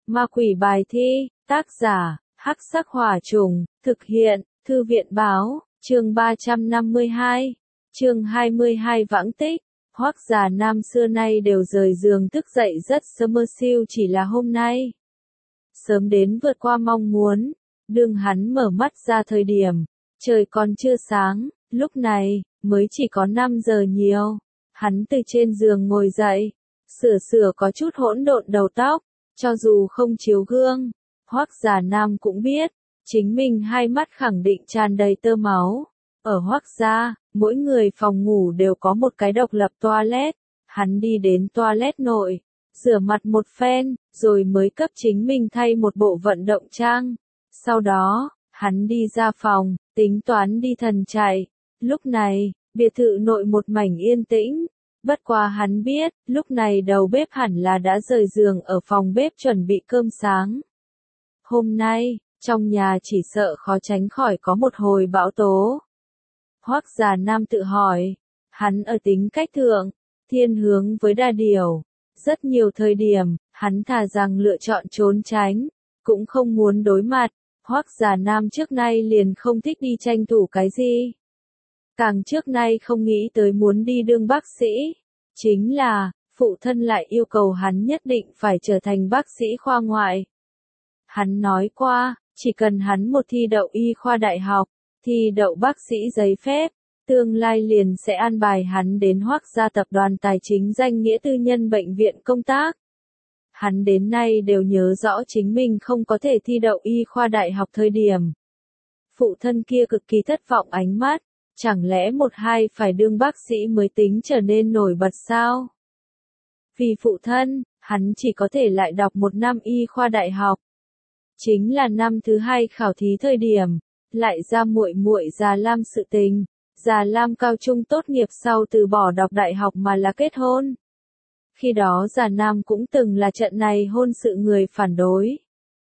Ma quỷ bài thi, tác giả, Hắc Sắc Hỏa Trùng, thực hiện, Thư viện báo, chương 352, chương 22 vãng tích. Hoắc Già Nam xưa nay đều rời giường thức dậy rất sớm, mơ siêu chỉ là hôm nay sớm đến vượt qua mong muốn. Đương hắn mở mắt ra thời điểm, trời còn chưa sáng, lúc này, mới chỉ có 5 giờ nhiều. Hắn từ trên giường ngồi dậy, sửa có chút hỗn độn đầu tóc, cho dù không chiếu gương, Hoắc Già Nam cũng biết, chính mình hai mắt khẳng định tràn đầy tơ máu. Ở Hoắc gia, mỗi người phòng ngủ đều có một cái độc lập toilet, hắn đi đến toilet nội, rửa mặt một phen, rồi mới cấp chính mình thay một bộ vận động trang. Sau đó, hắn đi ra phòng, tính toán đi thần chạy. Lúc này, biệt thự nội một mảnh yên tĩnh, bất quá hắn biết, lúc này đầu bếp hẳn là đã rời giường ở phòng bếp chuẩn bị cơm sáng. Hôm nay, trong nhà chỉ sợ khó tránh khỏi có một hồi bão tố. Hoắc Già Nam tự hỏi, hắn ở tính cách thượng, thiên hướng với đa điều. Rất nhiều thời điểm, hắn thà rằng lựa chọn trốn tránh, cũng không muốn đối mặt. Hoắc Già Nam trước nay liền không thích đi tranh thủ cái gì. Càng trước nay không nghĩ tới muốn đi đương bác sĩ. Chính là, phụ thân lại yêu cầu hắn nhất định phải trở thành bác sĩ khoa ngoại. Hắn nói qua, chỉ cần hắn một thi đậu y khoa đại học, thi đậu bác sĩ giấy phép, tương lai liền sẽ an bài hắn đến Hoắc gia tập đoàn tài chính danh nghĩa tư nhân bệnh viện công tác. Hắn đến nay đều nhớ rõ chính mình không có thể thi đậu y khoa đại học thời điểm. Phụ thân kia cực kỳ thất vọng ánh mắt, chẳng lẽ một hai phải đương bác sĩ mới tính trở nên nổi bật sao? Vì phụ thân, hắn chỉ có thể lại đọc một năm y khoa đại học. Chính là năm thứ hai khảo thí thời điểm, lại ra muội Già Lam sự tình. Già Lam cao trung tốt nghiệp sau từ bỏ đọc đại học mà là kết hôn. Khi đó Già Nam cũng từng là trận này hôn sự người phản đối.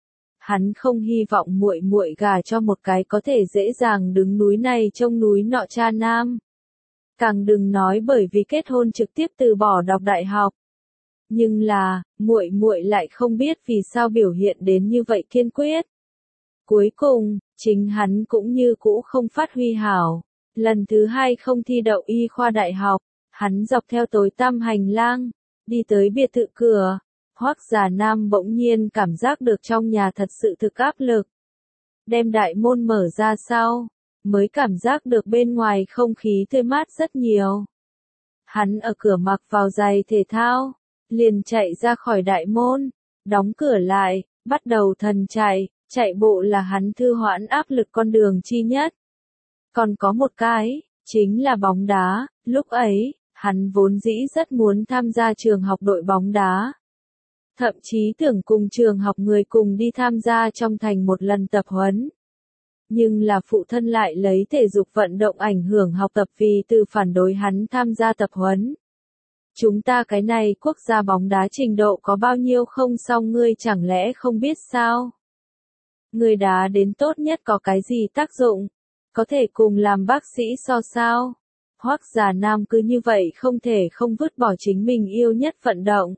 Hắn không hy vọng muội gả cho một cái có thể dễ dàng đứng núi này trông núi nọ cha nam. Càng đừng nói bởi vì kết hôn trực tiếp từ bỏ đọc đại học. Nhưng là, muội lại không biết vì sao biểu hiện đến như vậy kiên quyết. Cuối cùng, chính hắn cũng như cũ không phát huy hảo. Lần thứ hai không thi đậu y khoa đại học, hắn dọc theo tối tăm hành lang, đi tới biệt thự cửa. Hoắc Già Nam bỗng nhiên cảm giác được trong nhà thật sự thực áp lực. Đem đại môn mở ra sau, mới cảm giác được bên ngoài không khí tươi mát rất nhiều. Hắn ở cửa mặc vào giày thể thao, liền chạy ra khỏi đại môn, đóng cửa lại, bắt đầu thần chạy bộ là hắn thư hoãn áp lực con đường chi nhất. Còn có một cái, chính là bóng đá, lúc ấy, hắn vốn dĩ rất muốn tham gia trường học đội bóng đá. Thậm chí tưởng cùng trường học người cùng đi tham gia trong thành một lần tập huấn. Nhưng là phụ thân lại lấy thể dục vận động ảnh hưởng học tập vì từ phản đối hắn tham gia tập huấn. Chúng ta cái này quốc gia bóng đá trình độ có bao nhiêu không xong ngươi chẳng lẽ không biết sao? Người đá đến tốt nhất có cái gì tác dụng? Có thể cùng làm bác sĩ so sao? Hoắc Già Nam cứ như vậy không thể không vứt bỏ chính mình yêu nhất vận động.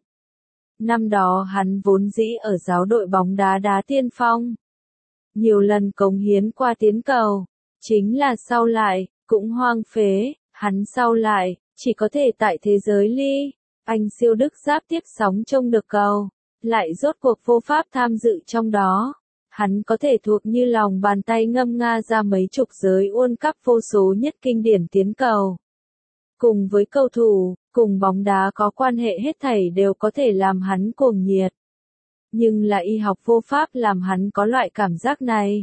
Năm đó hắn vốn dĩ ở giáo đội bóng đá tiên phong. Nhiều lần cống hiến qua tiến cầu. Chính là sau lại, cũng hoang phế, hắn sau lại, chỉ có thể tại thế giới ly. Anh siêu Đức giáp tiếp sóng trông được cầu. Lại rốt cuộc vô pháp tham dự trong đó. Hắn có thể thuộc như lòng bàn tay ngâm nga ra mấy chục giới World Cup vô số nhất kinh điển tiến cầu. Cùng với cầu thủ, cùng bóng đá có quan hệ hết thảy đều có thể làm hắn cuồng nhiệt. Nhưng là y học vô pháp làm hắn có loại cảm giác này.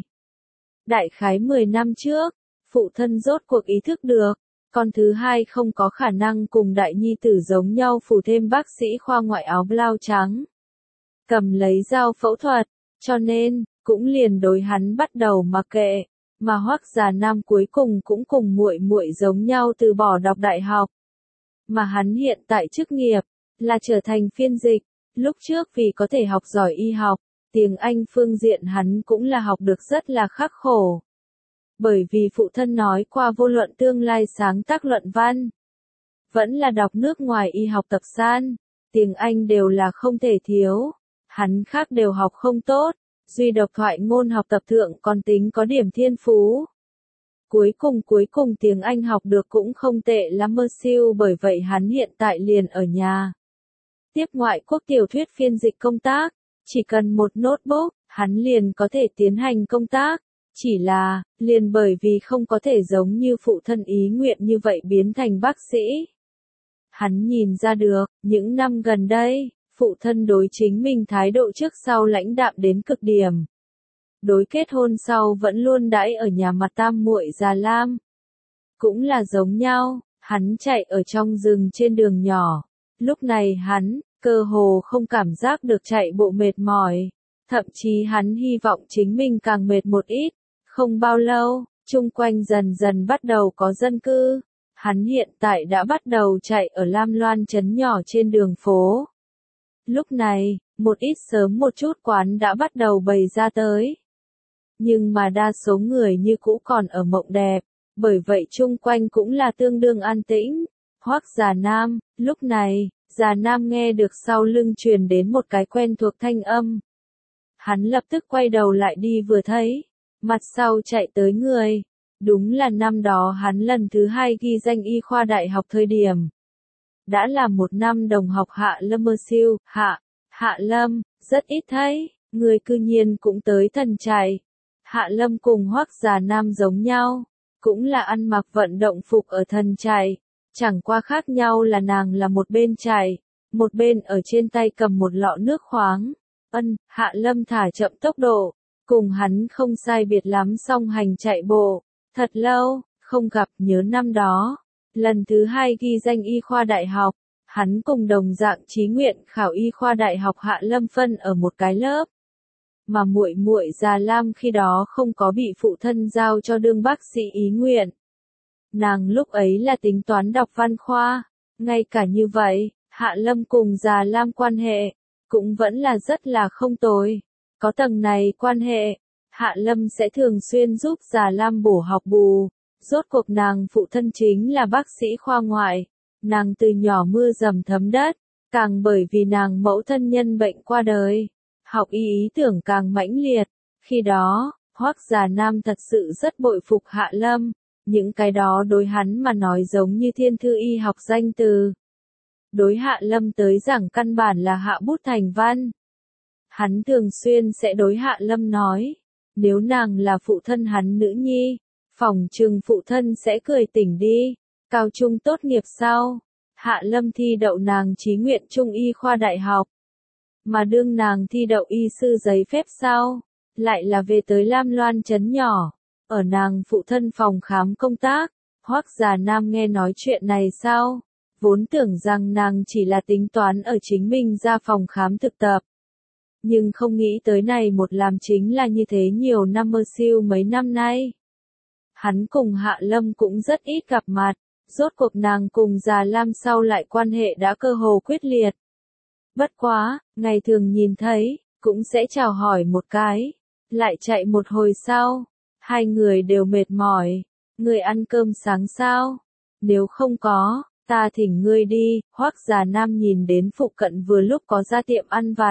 Đại khái 10 năm trước, phụ thân rốt cuộc ý thức được, con thứ hai không có khả năng cùng đại nhi tử giống nhau phủ thêm bác sĩ khoa ngoại áo blau trắng. Cầm lấy dao phẫu thuật, cho nên, cũng liền đối hắn bắt đầu mặc kệ, mà Hoắc Già Nam cuối cùng cũng cùng muội giống nhau từ bỏ đọc đại học. Mà hắn hiện tại chức nghiệp, là trở thành phiên dịch, lúc trước vì có thể học giỏi y học, tiếng Anh phương diện hắn cũng là học được rất là khắc khổ. Bởi vì phụ thân nói qua vô luận tương lai sáng tác luận văn, vẫn là đọc nước ngoài y học tập san, tiếng Anh đều là không thể thiếu. Hắn khác đều học không tốt, duy độc thoại ngôn học tập thượng còn tính có điểm thiên phú. Cuối cùng tiếng Anh học được cũng không tệ lắm mơ siêu, bởi vậy hắn hiện tại liền ở nhà. Tiếp ngoại quốc tiểu thuyết phiên dịch công tác, chỉ cần một notebook, hắn liền có thể tiến hành công tác. Chỉ là, liền bởi vì không có thể giống như phụ thân ý nguyện như vậy biến thành bác sĩ. Hắn nhìn ra được, những năm gần đây, phụ thân đối chính mình thái độ trước sau lãnh đạm đến cực điểm. Đối kết hôn sau vẫn luôn đãi ở nhà mặt tam muội già lam. Cũng là giống nhau, hắn chạy ở trong rừng trên đường nhỏ. Lúc này hắn, cơ hồ không cảm giác được chạy bộ mệt mỏi. Thậm chí hắn hy vọng chính mình càng mệt một ít. Không bao lâu, chung quanh dần dần bắt đầu có dân cư. Hắn hiện tại đã bắt đầu chạy ở Lam Loan trấn nhỏ trên đường phố. Lúc này, một ít sớm một chút quán đã bắt đầu bày ra tới. Nhưng mà đa số người như cũ còn ở mộng đẹp, bởi vậy chung quanh cũng là tương đương an tĩnh. Hoắc Già Nam, lúc này, Già Nam nghe được sau lưng truyền đến một cái quen thuộc thanh âm. Hắn lập tức quay đầu lại đi vừa thấy, mặt sau chạy tới người. Đúng là năm đó hắn lần thứ 2 ghi danh y khoa đại học thời điểm. Đã là một năm đồng học Hạ Lâm mơ siêu, Hạ Lâm, rất ít thấy, người cư nhiên cũng tới Thần Trại. Hạ Lâm cùng Hoắc Già Nam giống nhau, cũng là ăn mặc vận động phục ở Thần Trại, chẳng qua khác nhau là nàng là một bên chạy, một bên ở trên tay cầm một lọ nước khoáng. Hạ Lâm thả chậm tốc độ, cùng hắn không sai biệt lắm song hành chạy bộ, thật lâu, không gặp nhớ năm đó. Lần thứ 2 ghi danh y khoa đại học, hắn cùng đồng dạng chí nguyện khảo y khoa đại học Hạ Lâm phân ở một cái lớp. Mà muội muội Già Lam khi đó không có bị phụ thân giao cho đương bác sĩ ý nguyện. Nàng lúc ấy là tính toán đọc văn khoa, ngay cả như vậy, Hạ Lâm cùng Già Lam quan hệ, cũng vẫn là rất là không tồi. Có tầng này quan hệ, Hạ Lâm sẽ thường xuyên giúp Già Lam bổ học bù. Rốt cuộc nàng phụ thân chính là bác sĩ khoa ngoại, nàng từ nhỏ mưa dầm thấm đất, càng bởi vì nàng mẫu thân nhân bệnh qua đời, học y ý tưởng càng mãnh liệt. Khi đó, Hoắc Già Nam thật sự rất bội phục Hạ Lâm, những cái đó đối hắn mà nói giống như thiên thư y học danh từ. Đối Hạ Lâm tới giảng căn bản là hạ bút thành văn. Hắn thường xuyên sẽ đối Hạ Lâm nói, nếu nàng là phụ thân hắn nữ nhi, phỏng chừng phụ thân sẽ cười tỉnh đi. Cao trung tốt nghiệp sau, Hạ Lâm thi đậu nàng chí nguyện trung y khoa đại học. Mà đương nàng thi đậu y sư giấy phép sau, lại là về tới Lam Loan trấn nhỏ, ở nàng phụ thân phòng khám công tác. Hoắc Già Nam nghe nói chuyện này sau, vốn tưởng rằng nàng chỉ là tính toán ở chính mình ra phòng khám thực tập. Nhưng không nghĩ tới này một làm chính là như thế nhiều năm mơ siêu mấy năm nay. Hắn cùng Hạ Lâm cũng rất ít gặp mặt, rốt cuộc nàng cùng Già Lam sau lại quan hệ đã cơ hồ quyết liệt. Bất quá, ngày thường nhìn thấy, cũng sẽ chào hỏi một cái, lại chạy một hồi sau, hai người đều mệt mỏi. Người ăn cơm sáng sao? Nếu không có, ta thỉnh ngươi đi. Hoắc Già Nam nhìn đến phụ cận vừa lúc có ra tiệm ăn vặt.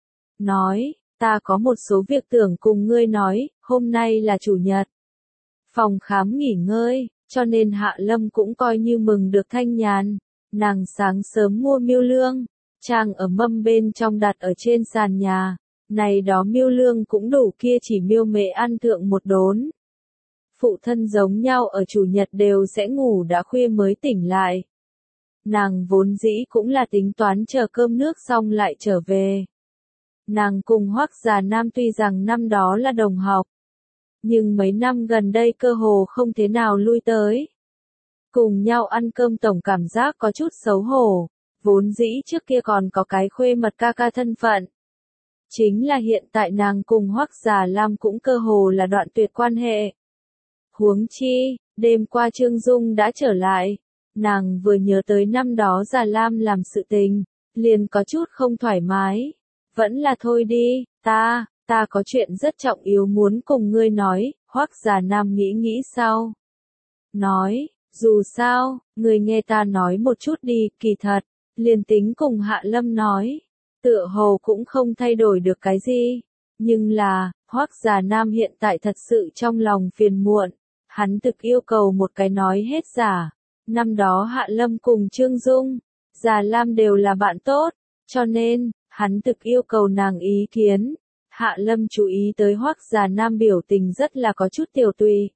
Nói, ta có một số việc tưởng cùng ngươi nói, hôm nay là chủ nhật. Phòng khám nghỉ ngơi, cho nên Hạ Lâm cũng coi như mừng được thanh nhàn. Nàng sáng sớm mua miêu lương, trang ở mâm bên trong đặt ở trên sàn nhà. Này đó miêu lương cũng đủ kia chỉ miêu mệ ăn thượng một đốn. Phụ thân giống nhau ở chủ nhật đều sẽ ngủ đã khuya mới tỉnh lại. Nàng vốn dĩ cũng là tính toán chờ cơm nước xong lại trở về. Nàng cùng Hoắc Già Nam tuy rằng năm đó là đồng học, nhưng mấy năm gần đây cơ hồ không thế nào lui tới. Cùng nhau ăn cơm tổng cảm giác có chút xấu hổ, vốn dĩ trước kia còn có cái khuê mật ca ca thân phận. Chính là hiện tại nàng cùng Hoắc Già Lam cũng cơ hồ là đoạn tuyệt quan hệ. Huống chi, đêm qua Trương Dung đã trở lại, nàng vừa nhớ tới năm đó Già Lam làm sự tình, liền có chút không thoải mái. Vẫn là thôi đi, ta có chuyện rất trọng yếu muốn cùng ngươi nói. Hoắc Già Nam nghĩ sau. Nói, dù sao, ngươi nghe ta nói một chút đi, kỳ thật, liền tính cùng Hạ Lâm nói. tựa hồ cũng không thay đổi được cái gì. Nhưng là, Hoắc Già Nam hiện tại thật sự trong lòng phiền muộn, hắn thực yêu cầu một cái nói hết giả. Năm đó Hạ Lâm cùng Trương Dung, Già Lam đều là bạn tốt, cho nên, hắn thực yêu cầu nàng ý kiến. Hạ Lâm chú ý tới Hoắc Già Nam biểu tình rất là có chút tiểu tùy.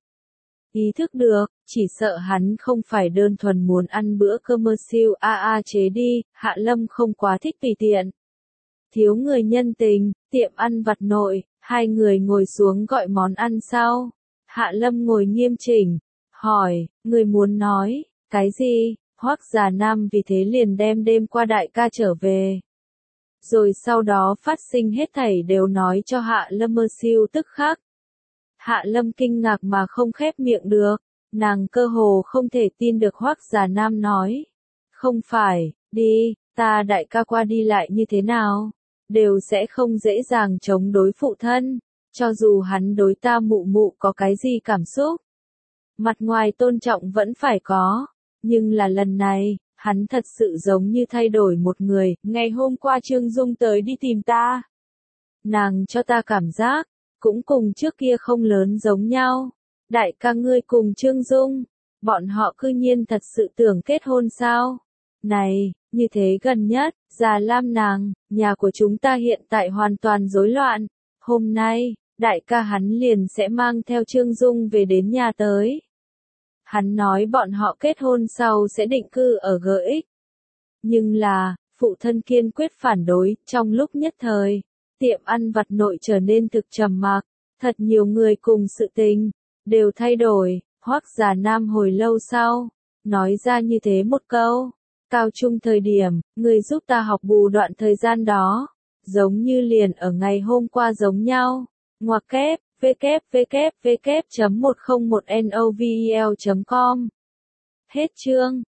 Ý thức được, chỉ sợ hắn không phải đơn thuần muốn ăn bữa cơm siêu chế đi, Hạ Lâm không quá thích tùy tiện. Thiếu người nhân tình, tiệm ăn vặt nội, hai người ngồi xuống gọi món ăn sau. Hạ Lâm ngồi nghiêm chỉnh, hỏi, người muốn nói, cái gì? Hoắc Già Nam vì thế liền đem đêm qua đại ca trở về. Rồi sau đó phát sinh hết thảy đều nói cho Hạ Lâm siêu tức khắc. Hạ Lâm kinh ngạc mà không khép miệng được, nàng cơ hồ không thể tin được Hoắc Già Nam nói. Không phải, đi, ta đại ca qua đi lại như thế nào, đều sẽ không dễ dàng chống đối phụ thân, cho dù hắn đối ta mụ mụ có cái gì cảm xúc. Mặt ngoài tôn trọng vẫn phải có, nhưng là lần này, hắn thật sự giống như thay đổi một người, ngày hôm qua Trương Dung tới đi tìm ta. Nàng cho ta cảm giác, cũng cùng trước kia không lớn giống nhau. Đại ca ngươi cùng Trương Dung, bọn họ cư nhiên thật sự tưởng kết hôn sao? Này, như thế gần nhất, Già Lam nàng, nhà của chúng ta hiện tại hoàn toàn rối loạn. Hôm nay, đại ca hắn liền sẽ mang theo Trương Dung về đến nhà tới. Hắn nói bọn họ kết hôn sau sẽ định cư ở GX. Nhưng là, phụ thân kiên quyết phản đối, trong lúc nhất thời, tiệm ăn vặt nội trở nên thực trầm mặc, thật nhiều người cùng sự tình, đều thay đổi. Hoắc Già Nam hồi lâu sau, nói ra như thế một câu, cao trung thời điểm, người giúp ta học bù đoạn thời gian đó, giống như liền ở ngày hôm qua giống nhau, ngoặc kép, www.101novel.com. Hết chương.